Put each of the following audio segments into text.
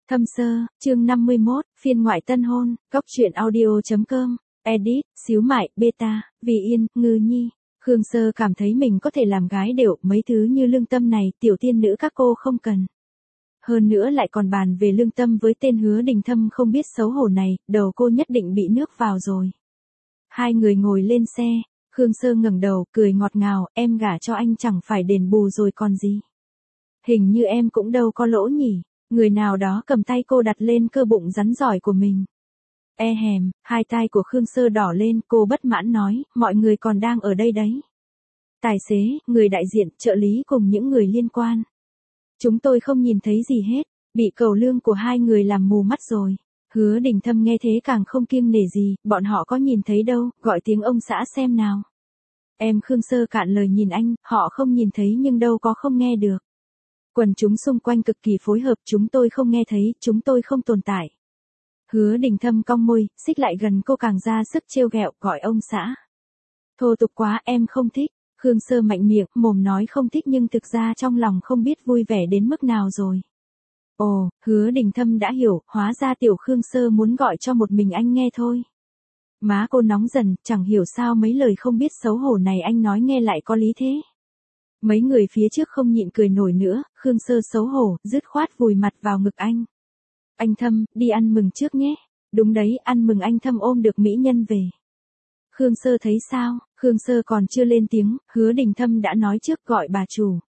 Thâm sơ, chương 51, phiên ngoại tân hôn, góc truyện audio.com, edit, xíu mại, beta, vì yên, ngư nhi. Khương Sơ cảm thấy mình có thể làm gái đều, mấy thứ như lương tâm này, tiểu tiên nữ các cô không cần. Hơn nữa lại còn bàn về lương tâm với tên Hứa Đình Thâm không biết xấu hổ này, đầu cô nhất định bị nước vào rồi. Hai người ngồi lên xe, Khương Sơ ngẩng đầu, cười ngọt ngào, em gả cho anh chẳng phải đền bù rồi còn gì. Hình như em cũng đâu có lỗ nhỉ. Người nào đó cầm tay cô đặt lên cơ bụng rắn giỏi của mình. E hèm, hai tai của Khương Sơ đỏ lên, cô bất mãn nói, mọi người còn đang ở đây đấy. Tài xế, người đại diện, trợ lý cùng những người liên quan. Chúng tôi không nhìn thấy gì hết, bị cầu lương của hai người làm mù mắt rồi. Hứa Đình Thâm nghe thế càng không kiêng nể gì, bọn họ có nhìn thấy đâu, gọi tiếng ông xã xem nào. Em Khương Sơ cạn lời nhìn anh, họ không nhìn thấy nhưng đâu có không nghe được. Quần chúng xung quanh cực kỳ phối hợp, chúng tôi không nghe thấy, chúng tôi không tồn tại. Hứa Đình Thâm cong môi, xích lại gần cô càng ra sức trêu ghẹo, gọi ông xã. Thô tục quá, em không thích. Khương Sơ mạnh miệng, mồm nói không thích nhưng thực ra trong lòng không biết vui vẻ đến mức nào rồi. Ồ, Hứa Đình Thâm đã hiểu, hóa ra tiểu Khương Sơ muốn gọi cho một mình anh nghe thôi. Má cô nóng dần, chẳng hiểu sao mấy lời không biết xấu hổ này anh nói nghe lại có lý thế. Mấy người phía trước không nhịn cười nổi nữa, Khương Sơ xấu hổ, dứt khoát vùi mặt vào ngực anh. Anh Thâm, đi ăn mừng trước nhé. Đúng đấy, ăn mừng anh Thâm ôm được mỹ nhân về. Khương Sơ thấy sao, Khương Sơ còn chưa lên tiếng, Hứa Đình Thâm đã nói trước gọi bà chủ.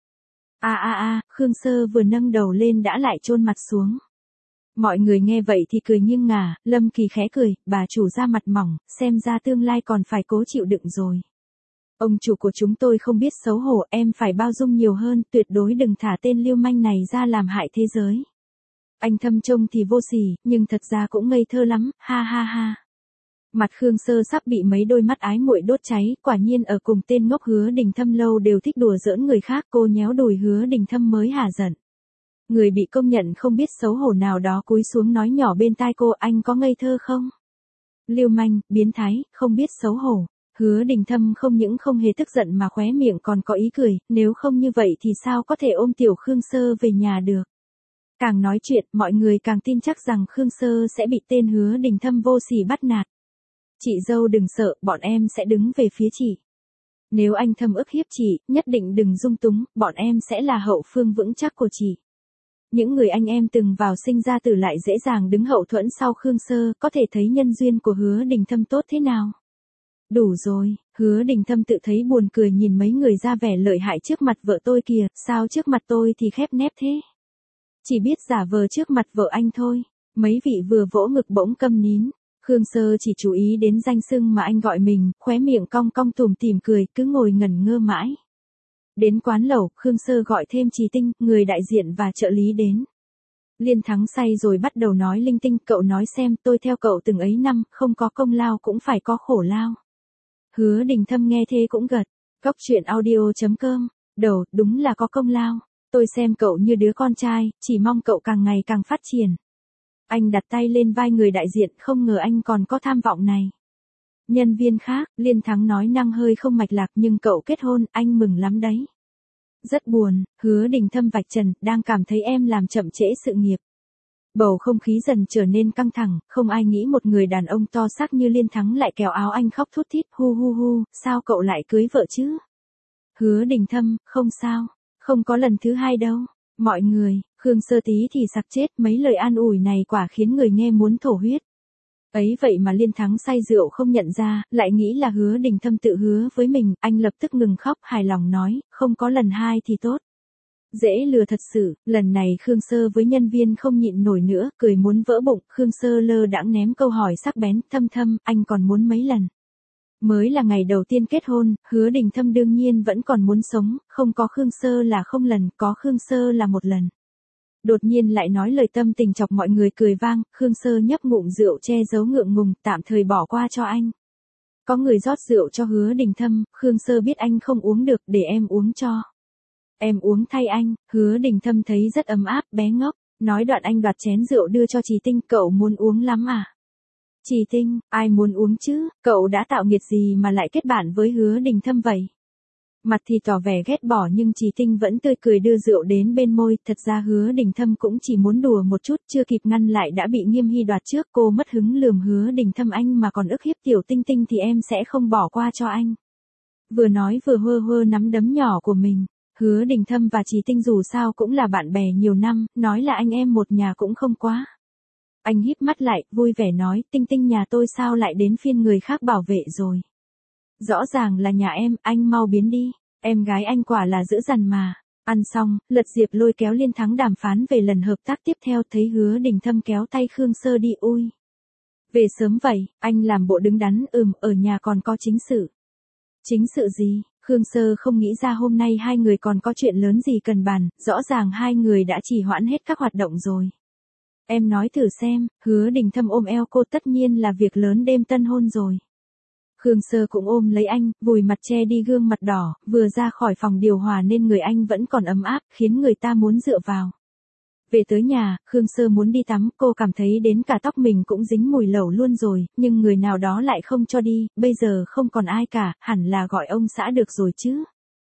Khương Sơ vừa nâng đầu lên đã lại chôn mặt xuống. Mọi người nghe vậy thì cười nghiêng ngả, Lâm Kỳ khẽ cười, bà chủ ra mặt mỏng, xem ra tương lai còn phải cố chịu đựng rồi. Ông chủ của chúng tôi không biết xấu hổ, em phải bao dung nhiều hơn, tuyệt đối đừng thả tên lưu manh này ra làm hại thế giới. Anh Thâm trông thì vô sỉ, nhưng thật ra cũng ngây thơ lắm, ha ha ha. Mặt Khương Sơ sắp bị mấy đôi mắt ái muội đốt cháy, quả nhiên ở cùng tên ngốc Hứa Đình Thâm lâu đều thích đùa giỡn người khác, cô nhéo đùi Hứa Đình Thâm mới hả giận. Người bị công nhận không biết xấu hổ nào đó cúi xuống nói nhỏ bên tai cô, anh có ngây thơ không? Lưu manh, biến thái, không biết xấu hổ. Hứa Đình Thâm không những không hề tức giận mà khóe miệng còn có ý cười, nếu không như vậy thì sao có thể ôm tiểu Khương Sơ về nhà được. Càng nói chuyện, mọi người càng tin chắc rằng Khương Sơ sẽ bị tên Hứa Đình Thâm vô sỉ bắt nạt. Chị dâu đừng sợ, bọn em sẽ đứng về phía chị. Nếu anh Thâm ức hiếp chị, nhất định đừng dung túng, bọn em sẽ là hậu phương vững chắc của chị. Những người anh em từng vào sinh ra tử lại dễ dàng đứng hậu thuẫn sau Khương Sơ, có thể thấy nhân duyên của Hứa Đình Thâm tốt thế nào. Đủ rồi, Hứa Đình Thâm tự thấy buồn cười nhìn mấy người ra vẻ lợi hại trước mặt vợ tôi kìa, sao trước mặt tôi thì khép nép thế? Chỉ biết giả vờ trước mặt vợ anh thôi. Mấy vị vừa vỗ ngực bỗng câm nín. Khương Sơ chỉ chú ý đến danh xưng mà anh gọi mình, khóe miệng cong cong tủm tỉm cười, cứ ngồi ngẩn ngơ mãi. Đến quán lẩu, Khương Sơ gọi thêm Trì Tinh, người đại diện và trợ lý đến. Liên Thắng say rồi bắt đầu nói linh tinh, cậu nói xem, tôi theo cậu từng ấy năm, không có công lao cũng phải có khổ lao. Hứa Đình Thâm nghe thế cũng gật. Góc truyện audio.com, đầu, đúng là có công lao. Tôi xem cậu như đứa con trai, chỉ mong cậu càng ngày càng phát triển. Anh đặt tay lên vai người đại diện, không ngờ anh còn có tham vọng này. Nhân viên khác, Liên Thắng nói năng hơi không mạch lạc, nhưng cậu kết hôn, anh mừng lắm đấy. Rất buồn, Hứa Đình Thâm vạch trần, đang cảm thấy em làm chậm trễ sự nghiệp. Bầu không khí dần trở nên căng thẳng, không ai nghĩ một người đàn ông to xác như Liên Thắng lại kéo áo anh khóc thút thít, hu hu hu, sao cậu lại cưới vợ chứ? Hứa Đình Thâm, không sao, không có lần thứ hai đâu. Mọi người, Khương Sơ tí thì sặc chết, mấy lời an ủi này quả khiến người nghe muốn thổ huyết. Ấy vậy mà Liên Thắng say rượu không nhận ra, lại nghĩ là Hứa Đình Thâm tự hứa với mình, anh lập tức ngừng khóc, hài lòng nói, không có lần hai thì tốt. Dễ lừa thật sự, lần này Khương Sơ với nhân viên không nhịn nổi nữa, cười muốn vỡ bụng, Khương Sơ lơ đãng ném câu hỏi sắc bén, Thâm, anh còn muốn mấy lần? Mới là ngày đầu tiên kết hôn, Hứa Đình Thâm đương nhiên vẫn còn muốn sống, không có Khương Sơ là không lần, có Khương Sơ là một lần. Đột nhiên lại nói lời tâm tình chọc mọi người cười vang, Khương Sơ nhấp ngụm rượu che giấu ngượng ngùng, tạm thời bỏ qua cho anh. Có người rót rượu cho Hứa Đình Thâm, Khương Sơ biết anh không uống được, để em uống cho. Em uống thay anh, Hứa Đình Thâm thấy rất ấm áp, bé ngốc, nói đoạn anh đoạt chén rượu đưa cho Trì Tinh, cậu muốn uống lắm à? Trì Tinh, ai muốn uống chứ, cậu đã tạo nghiệt gì mà lại kết bạn với Hứa Đình Thâm vậy? Mặt thì tỏ vẻ ghét bỏ nhưng Trì Tinh vẫn tươi cười đưa rượu đến bên môi, thật ra Hứa Đình Thâm cũng chỉ muốn đùa một chút, chưa kịp ngăn lại đã bị Nghiêm Hy đoạt trước, cô mất hứng lườm Hứa Đình Thâm, anh mà còn ức hiếp tiểu Tinh Tinh thì em sẽ không bỏ qua cho anh. Vừa nói vừa hơ hơ nắm đấm nhỏ của mình. Hứa Đình Thâm và Trì Tinh dù sao cũng là bạn bè nhiều năm, nói là anh em một nhà cũng không quá. Anh híp mắt lại, vui vẻ nói, Tinh Tinh nhà tôi sao lại đến phiên người khác bảo vệ rồi. Rõ ràng là nhà em, anh mau biến đi. Em gái anh quả là dữ dằn mà. Ăn xong, Lật Diệp lôi kéo Liên Thắng đàm phán về lần hợp tác tiếp theo, thấy Hứa Đình Thâm kéo tay Khương Sơ đi, ui. Về sớm vậy, anh làm bộ đứng đắn, ở nhà còn có chính sự. Chính sự gì? Khương Sơ không nghĩ ra hôm nay hai người còn có chuyện lớn gì cần bàn, rõ ràng hai người đã trì hoãn hết các hoạt động rồi. Em nói thử xem, Hứa Đình Thâm ôm eo cô, tất nhiên là việc lớn đêm tân hôn rồi. Khương Sơ cũng ôm lấy anh, vùi mặt che đi gương mặt đỏ, vừa ra khỏi phòng điều hòa nên người anh vẫn còn ấm áp, khiến người ta muốn dựa vào. Về tới nhà, Khương Sơ muốn đi tắm, cô cảm thấy đến cả tóc mình cũng dính mùi lẩu luôn rồi, nhưng người nào đó lại không cho đi, bây giờ không còn ai cả, hẳn là gọi ông xã được rồi chứ.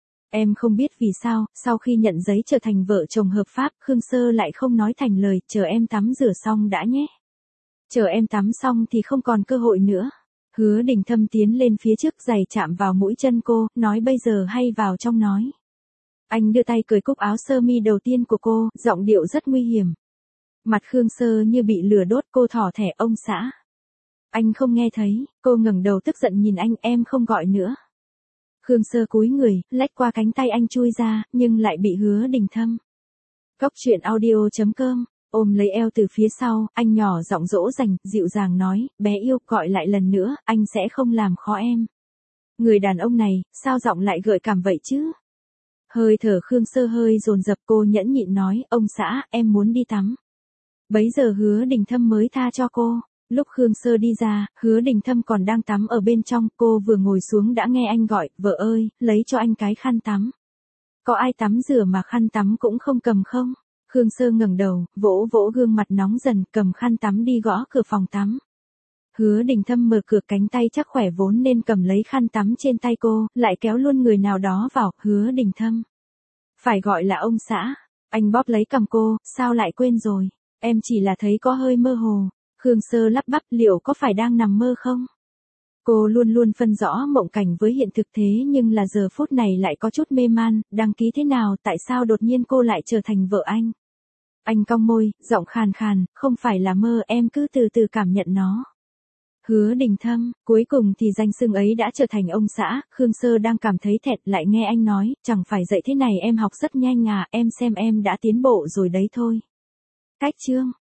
Em không biết vì sao, sau khi nhận giấy trở thành vợ chồng hợp pháp, Khương Sơ lại không nói thành lời, chờ em tắm rửa xong đã nhé. Chờ em tắm xong thì không còn cơ hội nữa. Hứa Đình Thâm tiến lên phía trước, giày chạm vào mũi chân cô, nói bây giờ hay vào trong nói. Anh đưa tay cởi cúc áo sơ mi đầu tiên của cô, giọng điệu rất nguy hiểm. Mặt Khương Sơ như bị lửa đốt, cô thỏ thẻ, ông xã. Anh không nghe thấy, cô ngẩng đầu tức giận nhìn anh, em không gọi nữa. Khương Sơ cúi người, lách qua cánh tay anh chui ra, nhưng lại bị Hứa Đình Thâm. Góc truyện audio.com, ôm lấy eo từ phía sau, anh nhỏ giọng dỗ dành, dịu dàng nói, bé yêu, gọi lại lần nữa, anh sẽ không làm khó em. Người đàn ông này, sao giọng lại gợi cảm vậy chứ? Hơi thở Khương Sơ hơi dồn dập, cô nhẫn nhịn nói, ông xã, em muốn đi tắm. Bấy giờ Hứa Đình Thâm mới tha cho cô. Lúc Khương Sơ đi ra, Hứa Đình Thâm còn đang tắm ở bên trong, cô vừa ngồi xuống đã nghe anh gọi, vợ ơi, lấy cho anh cái khăn tắm. Có ai tắm rửa mà khăn tắm cũng không cầm không? Khương Sơ ngẩng đầu, vỗ vỗ gương mặt nóng dần, cầm khăn tắm đi gõ cửa phòng tắm. Hứa Đình Thâm mở cửa, cánh tay chắc khỏe vốn nên cầm lấy khăn tắm trên tay cô, lại kéo luôn người nào đó vào. Hứa Đình Thâm. Phải gọi là ông xã. Anh bóp lấy cằm cô, sao lại quên rồi? Em chỉ là thấy có hơi mơ hồ. Khương Sơ lắp bắp, liệu có phải đang nằm mơ không? Cô luôn luôn phân rõ mộng cảnh với hiện thực, thế nhưng là giờ phút này lại có chút mê man, đăng ký thế nào, tại sao đột nhiên cô lại trở thành vợ anh? Anh cong môi, giọng khàn khàn, không phải là mơ, em cứ từ từ cảm nhận nó. Hứa Đình Thâm, cuối cùng thì danh xưng ấy đã trở thành ông xã. Khương Sơ đang cảm thấy thẹn, lại nghe anh nói, chẳng phải dạy thế này em học rất nhanh à, em xem em đã tiến bộ rồi đấy thôi. Cách chương